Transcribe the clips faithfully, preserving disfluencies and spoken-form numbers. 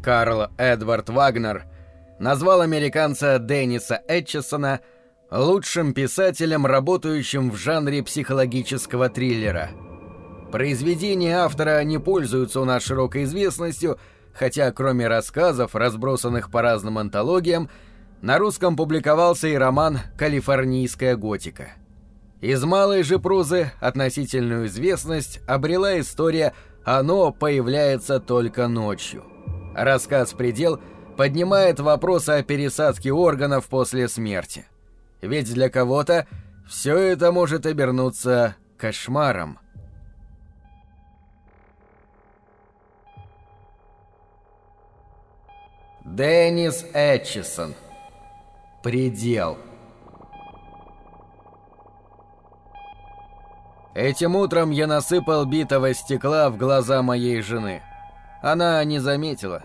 Карл Эдвард Вагнер назвал американца Денниса Этчисона лучшим писателем, работающим в жанре психологического триллера. Произведения автора не пользуются у нас широкой известностью, хотя кроме рассказов, разбросанных по разным антологиям, на русском публиковался и роман «Калифорнийская готика». Из малой же прозы относительную известность обрела история «Оно появляется только ночью». Рассказ «Предел» поднимает вопрос о пересадке органов после смерти. Ведь для кого-то все это может обернуться кошмаром. Деннис Этчисон. «Предел». Этим утром я насыпал битого стекла в глаза моей жены. Она не заметила,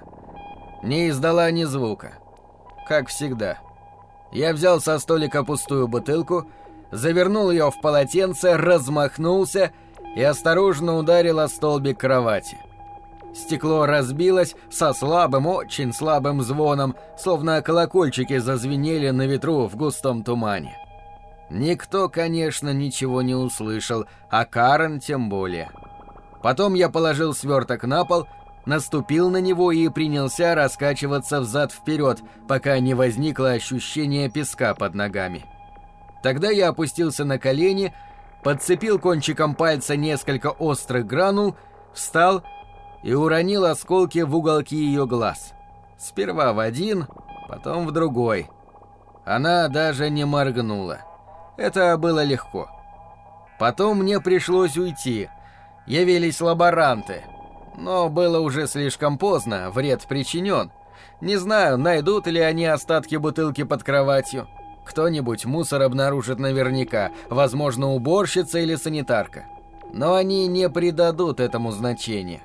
не издала ни звука. Как всегда. Я взял со столика пустую бутылку, завернул ее в полотенце, размахнулся и осторожно ударил о столбик кровати. Стекло разбилось со слабым, очень слабым звоном, словно колокольчики зазвенели на ветру в густом тумане. Никто, конечно, ничего не услышал, а Карен тем более. Потом я положил сверток на пол, наступил на него и принялся раскачиваться взад-вперед, пока не возникло ощущение песка под ногами. Тогда я опустился на колени, подцепил кончиком пальца несколько острых гранул, встал и уронил осколки в уголки ее глаз. Сперва в один, потом в другой. Она даже не моргнула. Это было легко. Потом мне пришлось уйти. Явились лаборанты. Но было уже слишком поздно, вред причинен. Не знаю, найдут ли они остатки бутылки под кроватью. Кто-нибудь мусор обнаружит наверняка, возможно, уборщица или санитарка. Но они не придадут этому значения.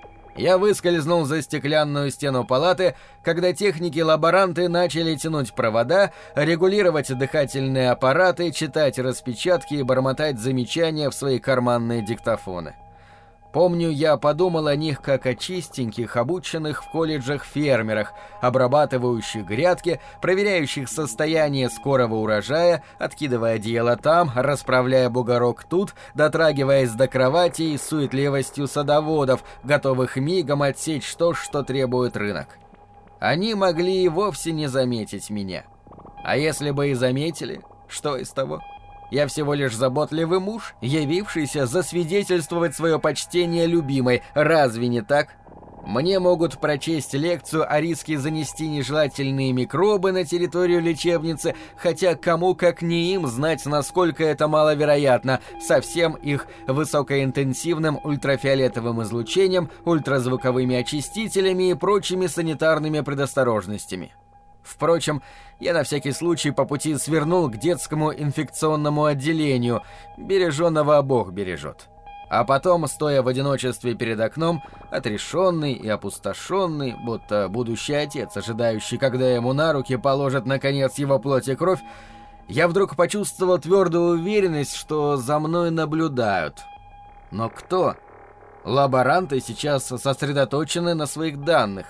Я выскользнул за стеклянную стену палаты, когда техники-лаборанты начали тянуть провода, регулировать дыхательные аппараты, читать распечатки и бормотать замечания в свои карманные диктофоны. Помню, я подумал о них как о чистеньких, обученных в колледжах фермерах, обрабатывающих грядки, проверяющих состояние скорого урожая, откидывая одеяло там, расправляя бугорок тут, дотрагиваясь до кровати и суетливостью садоводов, готовых мигом отсечь то, что требует рынок. Они могли и вовсе не заметить меня. А если бы и заметили, что из того? Я всего лишь заботливый муж, явившийся засвидетельствовать свое почтение любимой. Разве не так? Мне могут прочесть лекцию о риске занести нежелательные микробы на территорию лечебницы, хотя кому как не им знать, насколько это маловероятно, со всем их высокоинтенсивным ультрафиолетовым излучением, ультразвуковыми очистителями и прочими санитарными предосторожностями. Впрочем, я на всякий случай по пути свернул к детскому инфекционному отделению, береженного Бог бережет. А потом, стоя в одиночестве перед окном, отрешенный и опустошенный, будто будущий отец, ожидающий, когда ему на руки положат наконец его плоть и кровь, я вдруг почувствовал твердую уверенность, что за мной наблюдают. Но кто? Лаборанты сейчас сосредоточены на своих данных.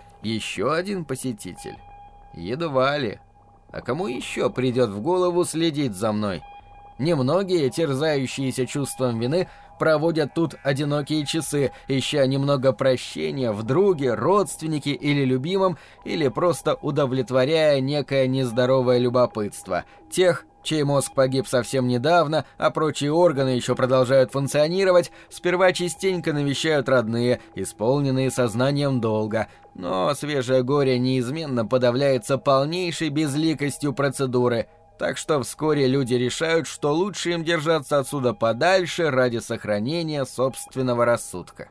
Еще один посетитель? Едва ли. А кому еще придет в голову следить за мной? Немногие, терзающиеся чувством вины, проводят тут одинокие часы, ища немного прощения в друге, родственнике или любимом, или просто удовлетворяя некое нездоровое любопытство тех, чей мозг погиб совсем недавно, а прочие органы еще продолжают функционировать, сперва частенько навещают родные, исполненные сознанием долга, но свежее горе неизменно подавляется полнейшей безликостью процедуры, так что вскоре люди решают, что лучше им держаться отсюда подальше ради сохранения собственного рассудка.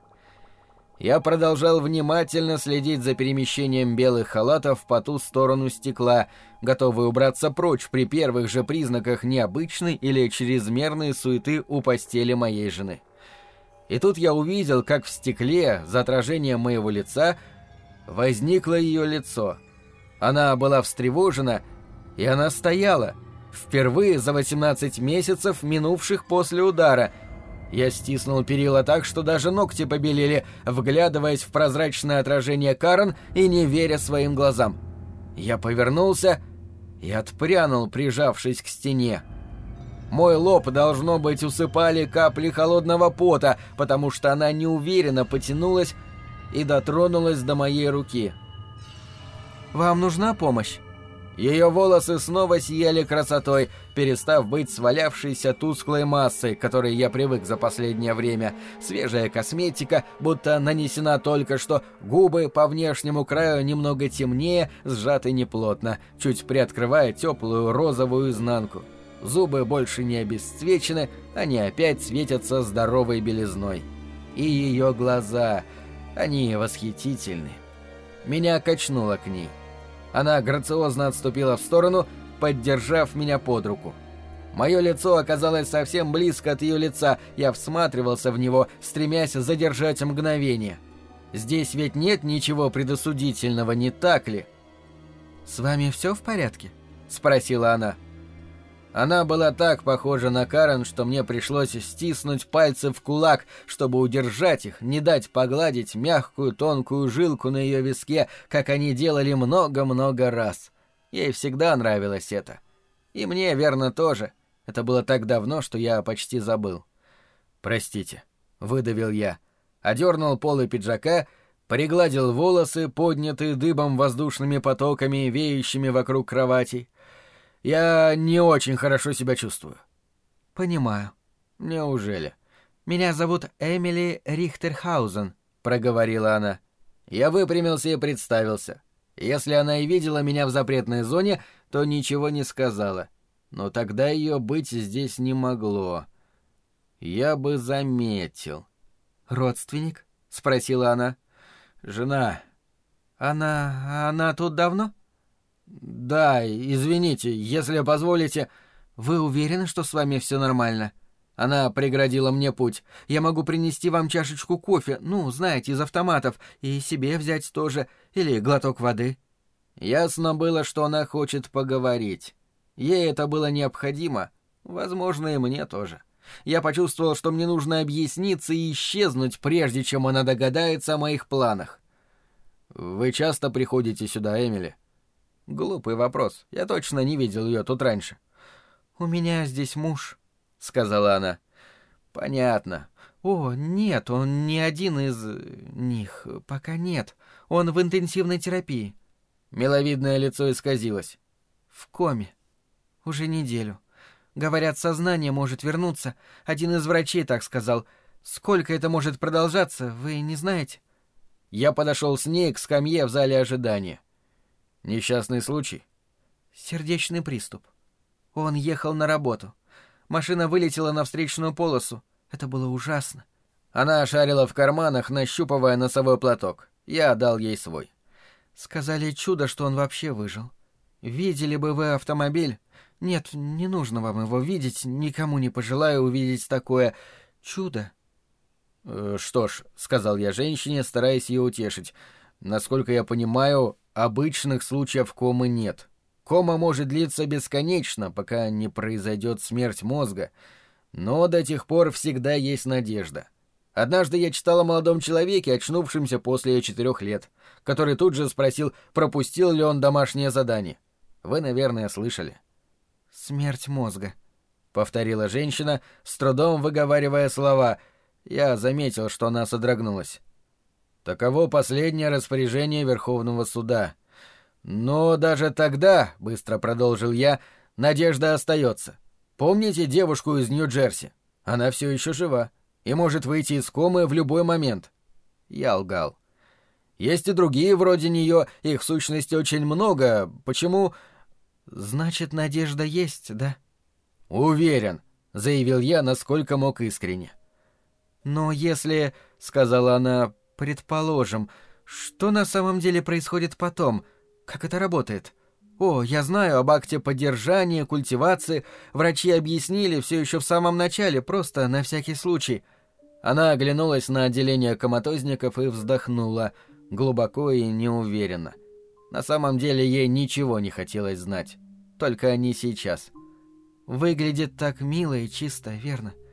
Я продолжал внимательно следить за перемещением белых халатов по ту сторону стекла, готовый убраться прочь при первых же признаках необычной или чрезмерной суеты у постели моей жены. И тут я увидел, как в стекле, за отражением моего лица, возникло ее лицо. Она была встревожена, и она стояла, впервые за восемнадцать месяцев, минувших после удара, Я стиснул перила так, что даже ногти побелели, вглядываясь в прозрачное отражение Карен и не веря своим глазам. Я повернулся и отпрянул, прижавшись к стене. Мой лоб, должно быть, усыпали капли холодного пота, потому что она неуверенно потянулась и дотронулась до моей руки. «Вам нужна помощь?» Ее волосы снова сияли красотой, перестав быть свалявшейся тусклой массой, к которой я привык за последнее время. Свежая косметика, будто нанесена только что, губы по внешнему краю немного темнее, сжаты неплотно, чуть приоткрывая теплую розовую изнанку. Зубы больше не обесцвечены, они опять светятся здоровой белизной. И ее глаза, они восхитительны. Меня качнуло к ней. Она грациозно отступила в сторону, поддержав меня под руку. Мое лицо оказалось совсем близко от ее лица, я всматривался в него, стремясь задержать мгновение. Здесь ведь нет ничего предосудительного, не так ли? «С вами все в порядке?» — спросила она. Она была так похожа на Карен, что мне пришлось стиснуть пальцы в кулак, чтобы удержать их, не дать погладить мягкую тонкую жилку на ее виске, как они делали много-много раз. Ей всегда нравилось это. И мне, верно, тоже. Это было так давно, что я почти забыл. «Простите», — выдавил я, одернул полы пиджака, пригладил волосы, поднятые дыбом воздушными потоками, веющими вокруг кроватей. «Я не очень хорошо себя чувствую». «Понимаю». «Неужели?» «Меня зовут Эмили Рихтерхаузен», — проговорила она. Я выпрямился и представился. Если она и видела меня в запретной зоне, то ничего не сказала. Но тогда ее быть здесь не могло. Я бы заметил. «Родственник?» — спросила она. «Жена». «Она... она тут давно?» «Да, извините, если позволите...» «Вы уверены, что с вами все нормально?» Она преградила мне путь. «Я могу принести вам чашечку кофе, ну, знаете, из автоматов, и себе взять тоже, или глоток воды». Ясно было, что она хочет поговорить. Ей это было необходимо, возможно, и мне тоже. Я почувствовал, что мне нужно объясниться и исчезнуть, прежде чем она догадается о моих планах. «Вы часто приходите сюда, Эмили?» Глупый вопрос. Я точно не видел ее тут раньше. «У меня здесь муж», — сказала она. «Понятно». «О, нет, он не один из... них. Пока нет. Он в интенсивной терапии». Миловидное лицо исказилось. «В коме. Уже неделю. Говорят, сознание может вернуться. Один из врачей так сказал. Сколько это может продолжаться, вы не знаете?» Я подошел с ней к скамье в зале ожидания. «Несчастный случай?» «Сердечный приступ. Он ехал на работу. Машина вылетела на встречную полосу. Это было ужасно». Она шарила в карманах, нащупывая носовой платок. Я дал ей свой. «Сказали, чудо, что он вообще выжил. Видели бы вы автомобиль? Нет, не нужно вам его видеть, никому не пожелаю увидеть такое чудо». «Э, «Что ж», — сказал я женщине, стараясь ее утешить, — «насколько я понимаю, обычных случаев комы нет. Кома может длиться бесконечно, пока не произойдет смерть мозга, но до тех пор всегда есть надежда. Однажды я читал о молодом человеке, очнувшемся после четырех лет, который тут же спросил, пропустил ли он домашнее задание. Вы, наверное, слышали». «Смерть мозга», — повторила женщина, с трудом выговаривая слова. Я заметил, что она содрогнулась. «Таково последнее распоряжение Верховного суда. Но даже тогда, — быстро продолжил я, — надежда остается. Помните девушку из Нью-Джерси? Она все еще жива и может выйти из комы в любой момент». Я лгал. «Есть и другие вроде нее, их в сущности очень много. Почему...» «Значит, надежда есть, да?» «Уверен», — заявил я, насколько мог искренне. «Но если, — сказала она, — предположим, что на самом деле происходит потом? Как это работает? О, я знаю об акте поддержания, культивации. Врачи объяснили все еще в самом начале, просто на всякий случай». Она оглянулась на отделение коматозников и вздохнула, глубоко и неуверенно. На самом деле ей ничего не хотелось знать. Только не сейчас. «Выглядит так мило и чисто, верно?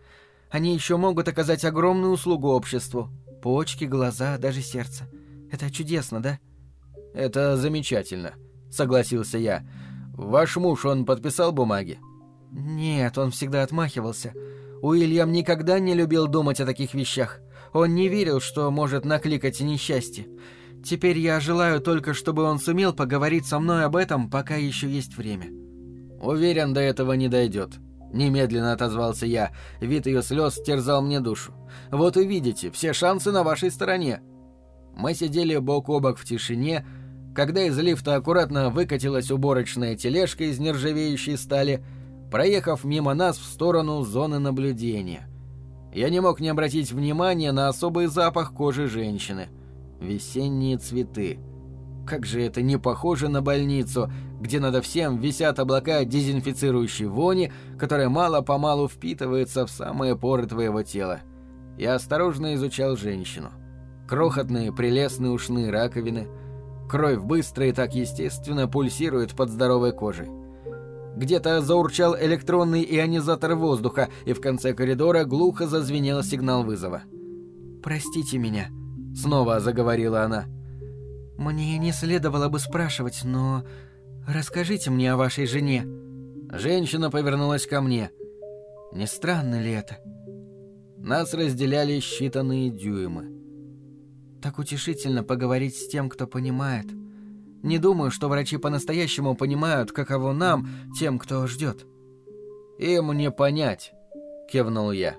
Они еще могут оказать огромную услугу обществу. Почки, глаза, даже сердце. Это чудесно, да? Это замечательно, согласился я. Ваш муж, он подписал бумаги? Нет, он всегда отмахивался. Уильям никогда не любил думать о таких вещах. Он не верил, что может накликать несчастье. Теперь я желаю только, чтобы он сумел поговорить со мной об этом, пока еще есть время. Уверен, до этого не дойдет. Немедленно отозвался я. Вид ее слез терзал мне душу. Вот увидите, все шансы на вашей стороне. Мы сидели бок о бок в тишине, когда из лифта аккуратно выкатилась уборочная тележка из нержавеющей стали, проехав мимо нас в сторону зоны наблюдения. Я не мог не обратить внимания на особый запах кожи женщины. Весенние цветы. Как же это не похоже на больницу, где над всем висят облака дезинфицирующей вони, которая мало-помалу впитывается в самые поры твоего тела. Я осторожно изучал женщину. Крохотные прелестные ушные раковины. Кровь быстро и так естественно пульсирует под здоровой кожей. Где-то заурчал электронный ионизатор воздуха, и в конце коридора глухо зазвенел сигнал вызова. «Простите меня», — снова заговорила она. «Мне не следовало бы спрашивать, но расскажите мне о вашей жене». Женщина повернулась ко мне. «Не странно ли это?» Нас разделяли считанные дюймы. «Так утешительно поговорить с тем, кто понимает. Не думаю, что врачи по-настоящему понимают, каково нам, тем, кто ждет». «Им не понять», — кивнул я.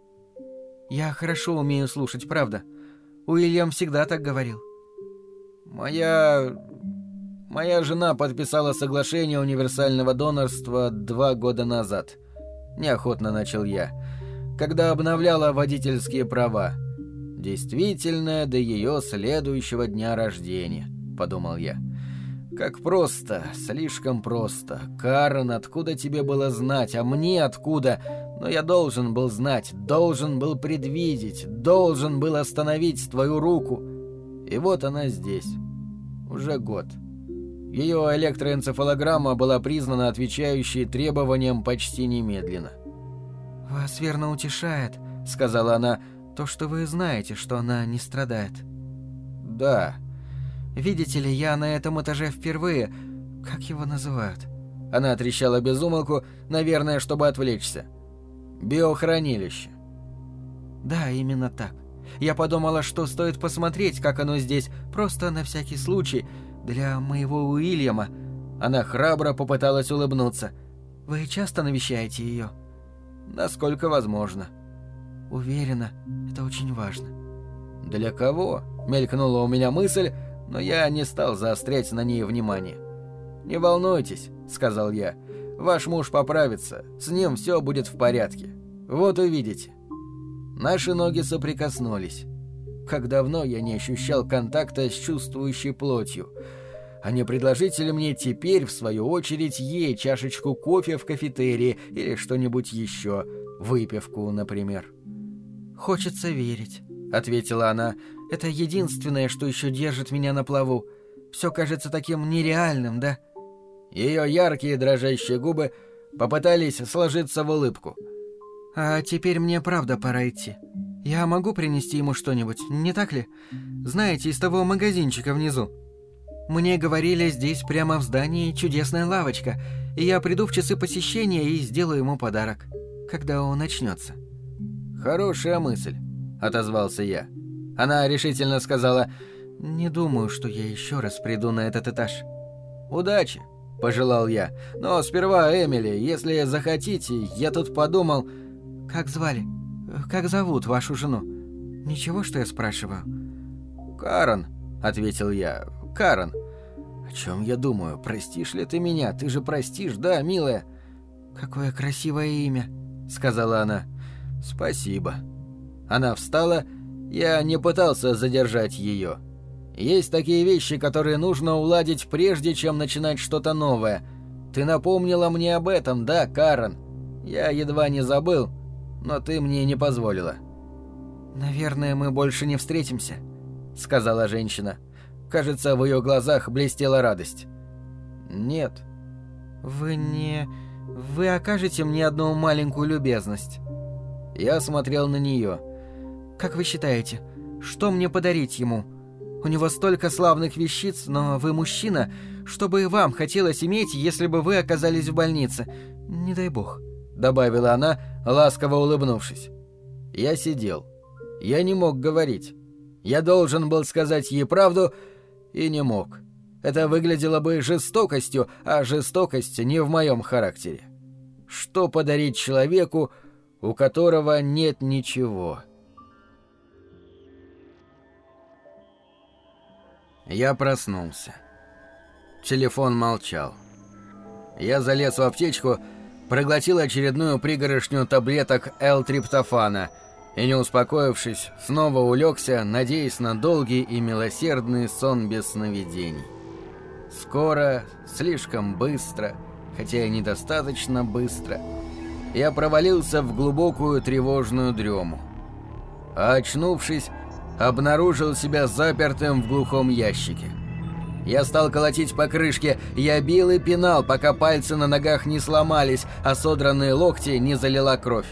«Я хорошо умею слушать, правда. Уильям всегда так говорил». «Моя... моя жена подписала соглашение универсального донорства два года назад», — неохотно начал я, «когда обновляла водительские права. Действительно, до ее следующего дня рождения», — подумал я. «Как просто, слишком просто. Карен, откуда тебе было знать, а мне откуда? Но я должен был знать, должен был предвидеть, должен был остановить твою руку. И вот она здесь. Уже год. Ее электроэнцефалограмма была признана отвечающей требованиям почти немедленно». «Вас верно утешает», — сказала она, — «то, что вы знаете, что она не страдает». «Да». «Видите ли, я на этом этаже впервые... Как его называют?» Она трещала без умолку, наверное, чтобы отвлечься. «Биохранилище». «Да, именно так. Я подумала, что стоит посмотреть, как оно здесь, просто на всякий случай, для моего Уильяма». Она храбро попыталась улыбнуться. «Вы часто навещаете ее?» «Насколько возможно». «Уверена, это очень важно». «Для кого?» — мелькнула у меня мысль, но я не стал заострять на ней внимание. «Не волнуйтесь», — сказал я, — «ваш муж поправится, с ним все будет в порядке. Вот увидите». Наши ноги соприкоснулись. Как давно я не ощущал контакта с чувствующей плотью. А не предложите ли мне теперь, в свою очередь, ей чашечку кофе в кафетерии или что-нибудь еще, выпивку, например? «Хочется верить», — ответила она. «Это единственное, что еще держит меня на плаву. Все кажется таким нереальным, да?» Ее яркие дрожащие губы попытались сложиться в улыбку. «А теперь мне правда пора идти. Я могу принести ему что-нибудь, не так ли? Знаете, из того магазинчика внизу. Мне говорили, здесь прямо в здании чудесная лавочка, и я приду в часы посещения и сделаю ему подарок, когда он начнется». «Хорошая мысль», — отозвался я. Она решительно сказала: «Не думаю, что я еще раз приду на этот этаж». «Удачи», — пожелал я. «Но сперва, Эмили, если захотите, я тут подумал...» «Как звали? Как зовут вашу жену? Ничего, что я спрашиваю?» «Карен», — ответил я. «Карен. О чем я думаю? Простишь ли ты меня? Ты же простишь, да, милая?» «Какое красивое имя», — сказала она. «Спасибо». Она встала. Я не пытался задержать ее. Есть такие вещи, которые нужно уладить прежде, чем начинать что-то новое. Ты напомнила мне об этом, да, Карен? Я едва не забыл, но ты мне не позволила. «Наверное, мы больше не встретимся», — сказала женщина. Кажется, в ее глазах блестела радость. «Нет». «Вы не... Вы окажете мне одну маленькую любезность?» Я смотрел на нее. «Как вы считаете, что мне подарить ему? У него столько славных вещиц, но вы мужчина. Что бы вам хотелось иметь, если бы вы оказались в больнице? Не дай бог», — добавила она, ласково улыбнувшись. Я сидел. Я не мог говорить. Я должен был сказать ей правду и не мог. Это выглядело бы жестокостью, а жестокость не в моем характере. Что подарить человеку, у которого нет ничего? Я проснулся. Телефон молчал. Я залез в аптечку, проглотил очередную пригоршню таблеток L-триптофана и, не успокоившись, снова улегся, надеясь на долгий и милосердный сон без сновидений. Скоро, слишком быстро, хотя и недостаточно быстро, я провалился в глубокую тревожную дрему. А очнувшись, обнаружил себя запертым в глухом ящике. Я стал колотить по крышке, я бил и пинал, пока пальцы на ногах не сломались, а содранные локти не залила кровь.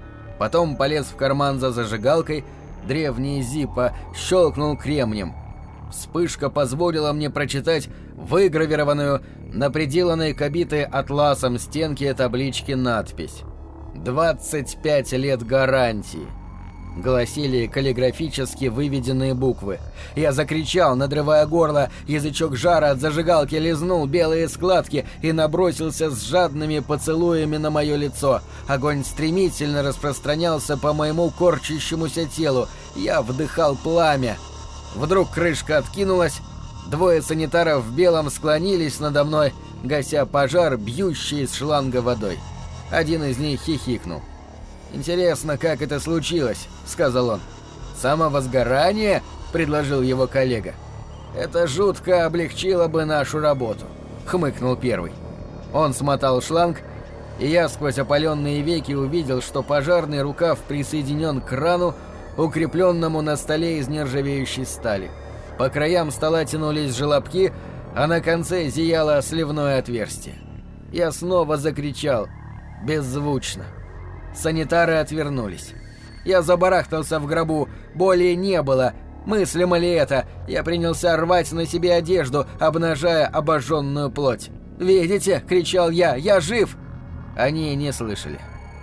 Потом полез в карман за зажигалкой, древний Зиппо щелкнул кремнем. Вспышка позволила мне прочитать выгравированную на приделанной к обитой атласом стенке таблички надпись «двадцать пять лет гарантии», гласили каллиграфически выведенные буквы. Я закричал, надрывая горло, язычок жара от зажигалки лизнул белые складки и набросился с жадными поцелуями на мое лицо. Огонь стремительно распространялся по моему корчащемуся телу. Я вдыхал пламя. Вдруг крышка откинулась, двое санитаров в белом склонились надо мной, гася пожар, бьющий из шланга водой. Один из них хихикнул. «Интересно, как это случилось», — сказал он. «Самовозгорание?» — предложил его коллега. «Это жутко облегчило бы нашу работу», — хмыкнул первый. Он смотал шланг, и я сквозь опаленные веки увидел, что пожарный рукав присоединен к крану, укрепленному на столе из нержавеющей стали. По краям стола тянулись желобки, а на конце зияло сливное отверстие. Я снова закричал, беззвучно. Санитары отвернулись. Я забарахтался в гробу, боли не было. Мыслимо ли это? Я принялся рвать на себе одежду, обнажая обожженную плоть. «Видите?» — кричал я. «Я жив!» Они не слышали.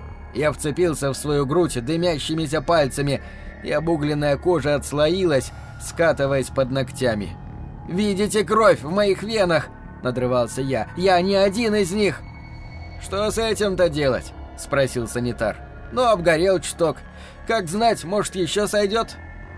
Я вцепился в свою грудь дымящимися пальцами, и обугленная кожа отслоилась, скатываясь под ногтями. «Видите кровь в моих венах?» — надрывался я. «Я не один из них!» «Что с этим-то делать?» — спросил санитар. «Ну, обгорел чуток. Как знать, может, еще сойдет?»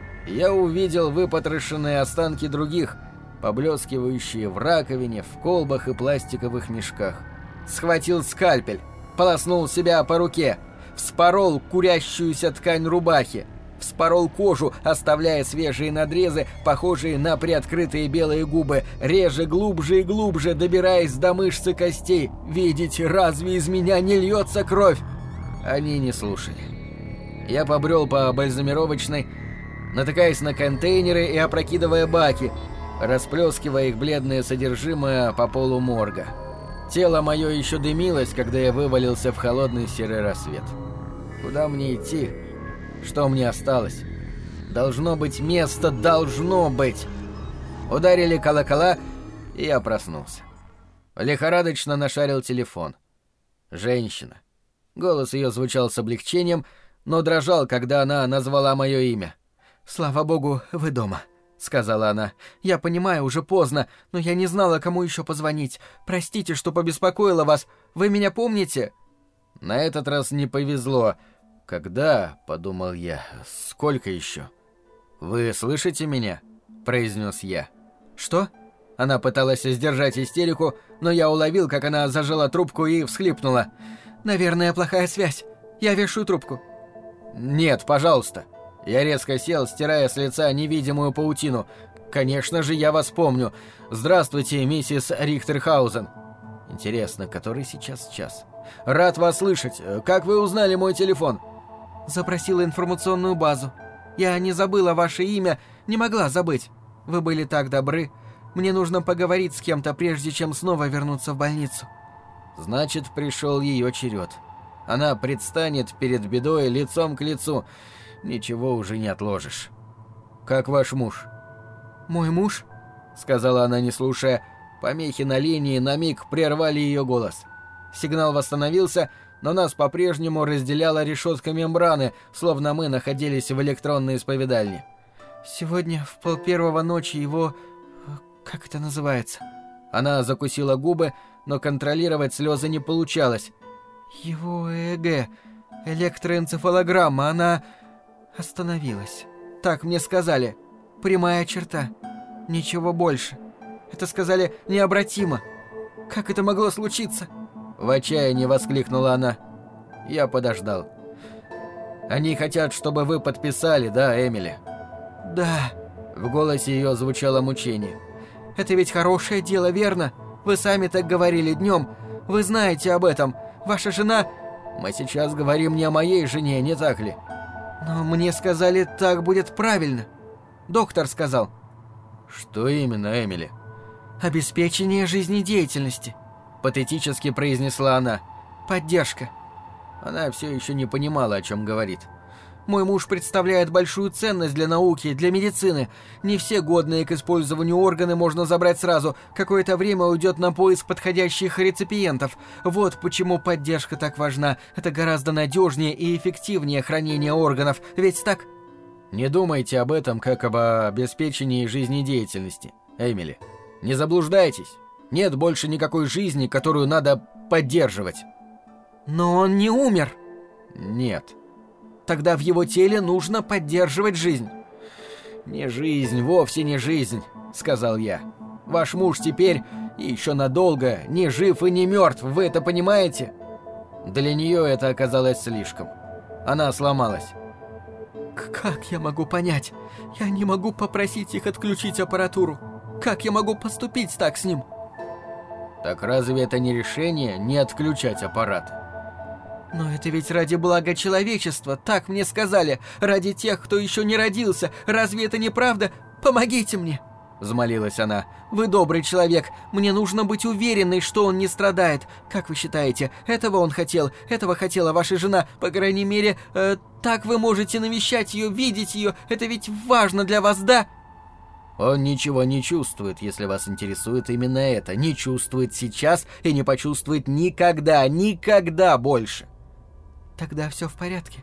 Я увидел выпотрошенные останки других, поблескивающие в раковине, в колбах и пластиковых мешках. Схватил скальпель, полоснул себя по руке, вспорол курящуюся ткань рубахи, вспорол кожу, оставляя свежие надрезы, похожие на приоткрытые белые губы, реже глубже и глубже, добираясь до мышц и костей. «Видите, разве из меня не льется кровь?» Они не слушали. Я побрел по бальзамировочной, натыкаясь на контейнеры и опрокидывая баки, расплескивая их бледное содержимое по полу морга. Тело мое еще дымилось, когда я вывалился в холодный серый рассвет. Куда мне идти? Что мне осталось? Должно быть место, должно быть! Ударили колокола, и я проснулся. Лихорадочно нашарил телефон. Женщина. Голос ее звучал с облегчением, но дрожал, когда она назвала мое имя. «Слава богу, вы дома», — сказала она. «Я понимаю, уже поздно, но я не знала, кому еще позвонить. Простите, что побеспокоила вас. Вы меня помните?» На этот раз не повезло. «Когда?» — подумал я. «Сколько еще?» «Вы слышите меня?» — произнес я. «Что?» Она пыталась сдержать истерику, но я уловил, как она зажала трубку и всхлипнула. «Наверное, плохая связь. Я вешаю трубку». «Нет, пожалуйста». Я резко сел, стирая с лица невидимую паутину. «Конечно же, я вас помню. Здравствуйте, миссис Рихтерхаузен». «Интересно, который сейчас час?» «Рад вас слышать. Как вы узнали мой телефон?» «Запросила информационную базу. Я не забыла ваше имя, не могла забыть. Вы были так добры. Мне нужно поговорить с кем-то, прежде чем снова вернуться в больницу». Значит, пришел ее черед. Она предстанет перед бедой лицом к лицу. Ничего уже не отложишь. Как ваш муж? Мой муж? Сказала она, не слушая. Помехи на линии на миг прервали ее голос. Сигнал восстановился, но нас по-прежнему разделяла решетка мембраны, словно мы находились в электронной исповедальне. Сегодня в полпервого ночи его... Как это называется? Она закусила губы, но контролировать слезы не получалось. Его ЭЭГ, электроэнцефалограмма, она остановилась. Так мне сказали. Прямая черта. Ничего больше. Это сказали необратимо. Как это могло случиться? В отчаянии воскликнула она. Я подождал. Они хотят, чтобы вы подписали, да, Эмили? Да. В голосе ее звучало мучение. Это ведь хорошее дело, верно? Вы сами так говорили днем. Вы знаете об этом. Ваша жена... Мы сейчас говорим не о моей жене, не так ли? Но мне сказали, так будет правильно. Доктор сказал. Что именно, Эмили? Обеспечение жизнедеятельности. Патетически произнесла она. Поддержка. Она все еще не понимала, о чем говорит. Мой муж представляет большую ценность для науки, для медицины. Не все годные к использованию органы можно забрать сразу. Какое-то время уйдет на поиск подходящих реципиентов. Вот почему поддержка так важна. Это гораздо надежнее и эффективнее хранения органов. Ведь так? Не думайте об этом, как об обеспечении жизнедеятельности, Эмили. Не заблуждайтесь. Нет больше никакой жизни, которую надо поддерживать. Но он не умер. Нет. Тогда в его теле нужно поддерживать жизнь. «Не жизнь, вовсе не жизнь», — сказал я. «Ваш муж теперь, и еще надолго, не жив и не мертв, вы это понимаете?» Для нее это оказалось слишком. Она сломалась. «Как я могу понять? Я не могу попросить их отключить аппаратуру. Как я могу поступить так с ним?» «Так разве это не решение не отключать аппарат?» «Но это ведь ради блага человечества, так мне сказали, ради тех, кто еще не родился. Разве это не правда? Помогите мне!» — взмолилась она. «Вы добрый человек, мне нужно быть уверенной, что он не страдает. Как вы считаете, этого он хотел? Этого хотела ваша жена? По крайней мере, э, так вы можете навещать ее, видеть ее. Это ведь важно для вас, да?» «Он ничего не чувствует, если вас интересует именно это. Не чувствует сейчас и не почувствует никогда, никогда больше». «Тогда все в порядке».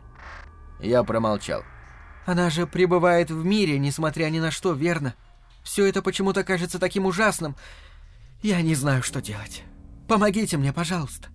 Я промолчал. «Она же пребывает в мире, несмотря ни на что, верно? Все это почему-то кажется таким ужасным. Я не знаю, что делать. Помогите мне, пожалуйста».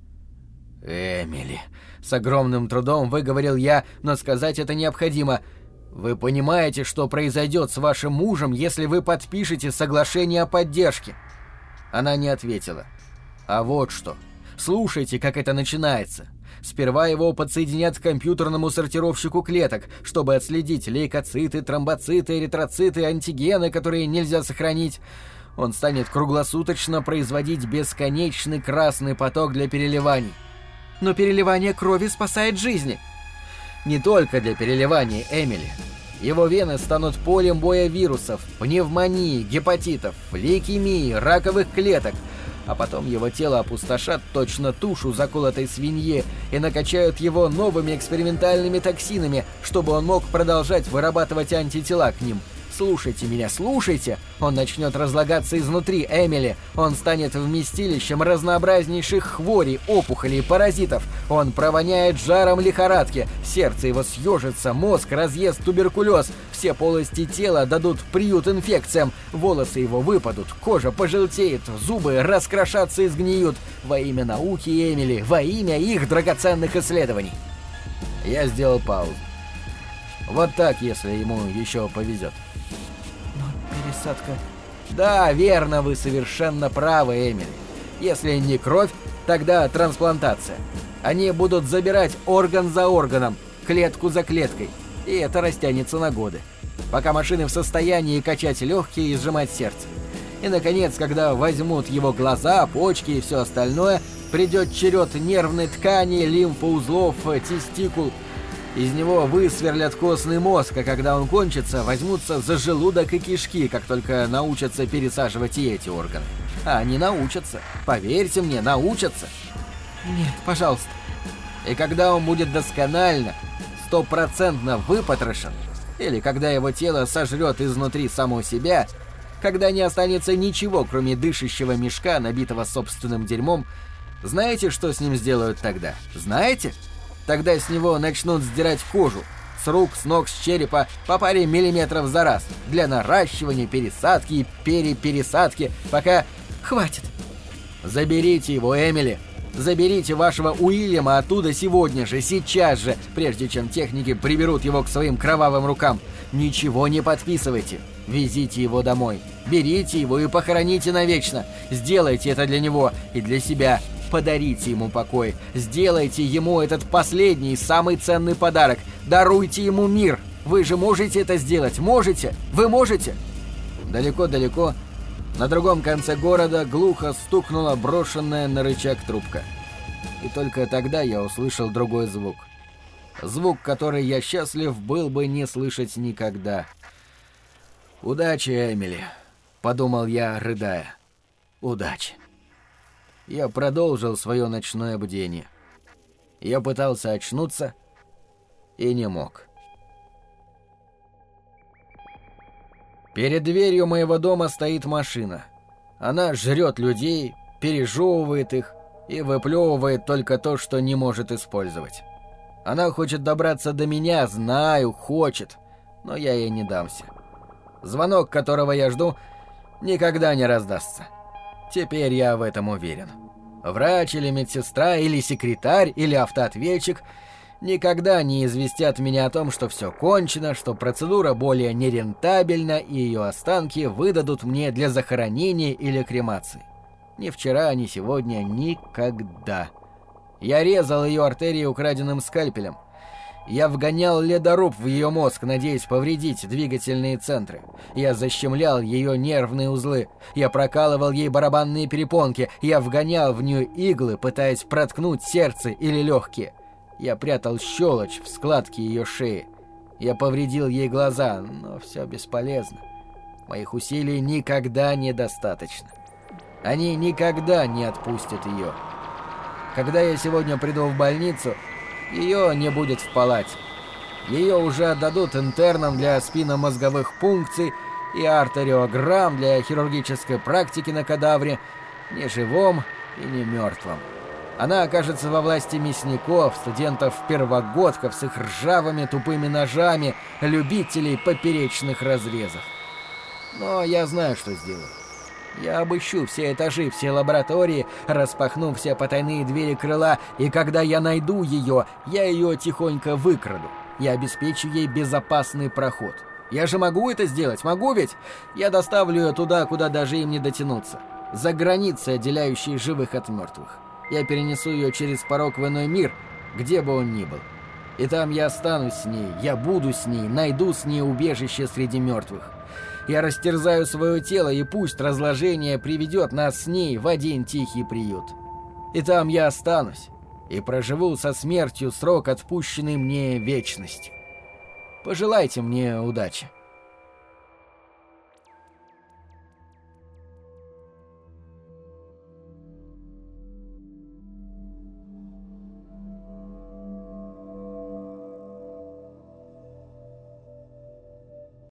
«Эмили», — с огромным трудом выговорил я, но сказать это необходимо. «Вы понимаете, что произойдет с вашим мужем, если вы подпишете соглашение о поддержке?» Она не ответила. «А вот что. Слушайте, как это начинается. Сперва его подсоединят к компьютерному сортировщику клеток, чтобы отследить лейкоциты, тромбоциты, эритроциты, антигены, которые нельзя сохранить. Он станет круглосуточно производить бесконечный красный поток для переливаний». «Но переливание крови спасает жизни». «Не только для переливания, Эмили. Его вены станут полем боя вирусов, пневмонии, гепатитов, лейкемии, раковых клеток. А потом его тело опустошат точно тушу заколотой свиньи и накачают его новыми экспериментальными токсинами, чтобы он мог продолжать вырабатывать антитела к ним. Слушайте меня, слушайте! Он начнет разлагаться изнутри, Эмили. Он станет вместилищем разнообразнейших хворей, опухолей, паразитов. Он провоняет жаром лихорадки. Сердце его съежится, мозг разъест туберкулез. Все полости тела дадут приют инфекциям. Волосы его выпадут, кожа пожелтеет, зубы раскрошатся и сгниют. Во имя науки, Эмили, во имя их драгоценных исследований. Я сделал паузу. Вот так, если ему еще повезет. Пересадка. Да, верно, вы совершенно правы, Эмили. Если не кровь, тогда трансплантация. Они будут забирать орган за органом, клетку за клеткой. И это растянется на годы. Пока машины в состоянии качать легкие и сжимать сердце. И, наконец, когда возьмут его глаза, почки и все остальное, придет черед нервной ткани, лимфоузлов, тестикул. Из него высверлят костный мозг, а когда он кончится, возьмутся за желудок и кишки, как только научатся пересаживать и эти органы. А они научатся. Поверьте мне, научатся. Нет, пожалуйста. И когда он будет досконально, стопроцентно выпотрошен, или когда его тело сожрет изнутри само себя, когда не останется ничего, кроме дышащего мешка, набитого собственным дерьмом, знаете, что с ним сделают тогда? Знаете? Тогда с него начнут сдирать кожу, с рук, с ног, с черепа по паре миллиметров за раз, для наращивания, пересадки и перепересадки, пока... Хватит. Заберите его, Эмили. Заберите вашего Уильяма оттуда сегодня же, сейчас же, прежде чем техники приберут его к своим кровавым рукам. Ничего не подписывайте. Везите его домой. Берите его и похороните навечно. Сделайте это для него и для себя. Подарите ему покой. Сделайте ему этот последний, самый ценный подарок. Даруйте ему мир. Вы же можете это сделать. Можете? Вы можете? Далеко-далеко, на другом конце города, глухо стукнула брошенная на рычаг трубка. И только тогда я услышал другой звук. Звук, который я счастлив был бы не слышать никогда. «Удачи, Эмили», — подумал я, рыдая. «Удачи». Я продолжил свое ночное бдение. Я пытался очнуться и не мог. Перед дверью моего дома стоит машина. Она жрет людей, пережевывает их и выплевывает только то, что не может использовать. Она хочет добраться до меня, знаю, хочет, но я ей не дамся. Звонок, которого я жду, никогда не раздастся. Теперь я в этом уверен. Врач или медсестра, или секретарь, или автоответчик никогда не известят меня о том, что все кончено, что процедура более нерентабельна и ее останки выдадут мне для захоронения или кремации. Ни вчера, ни сегодня, никогда. Я резал ее артерии украденным скальпелем. Я вгонял ледоруб в ее мозг, надеясь повредить двигательные центры. Я защемлял ее нервные узлы. Я прокалывал ей барабанные перепонки. Я вгонял в нее иглы, пытаясь проткнуть сердце или легкие. Я прятал щелочь в складке ее шеи. Я повредил ей глаза, но все бесполезно. Моих усилий никогда недостаточно. Они никогда не отпустят ее. Когда я сегодня приду в больницу, ее не будет в палате. Ее уже отдадут интернам для спинномозговых пункций и артериограмм для хирургической практики на кадавре, ни живом и ни мертвом. Она окажется во власти мясников, студентов-первогодков с их ржавыми тупыми ножами, любителей поперечных разрезов. Но я знаю, что сделаю. Я обыщу все этажи, все лаборатории, распахну все потайные двери крыла, и когда я найду ее, я ее тихонько выкраду. Я обеспечу ей безопасный проход. Я же могу это сделать, могу ведь? Я доставлю ее туда, куда даже им не дотянуться. За границы, отделяющие живых от мертвых. Я перенесу ее через порог в иной мир, где бы он ни был. И там я останусь с ней, я буду с ней, найду с ней убежище среди мертвых. Я растерзаю свое тело, и пусть разложение приведет нас с ней в один тихий приют. И там я останусь, и проживу со смертью срок, отпущенный мне вечностью. Пожелайте мне удачи.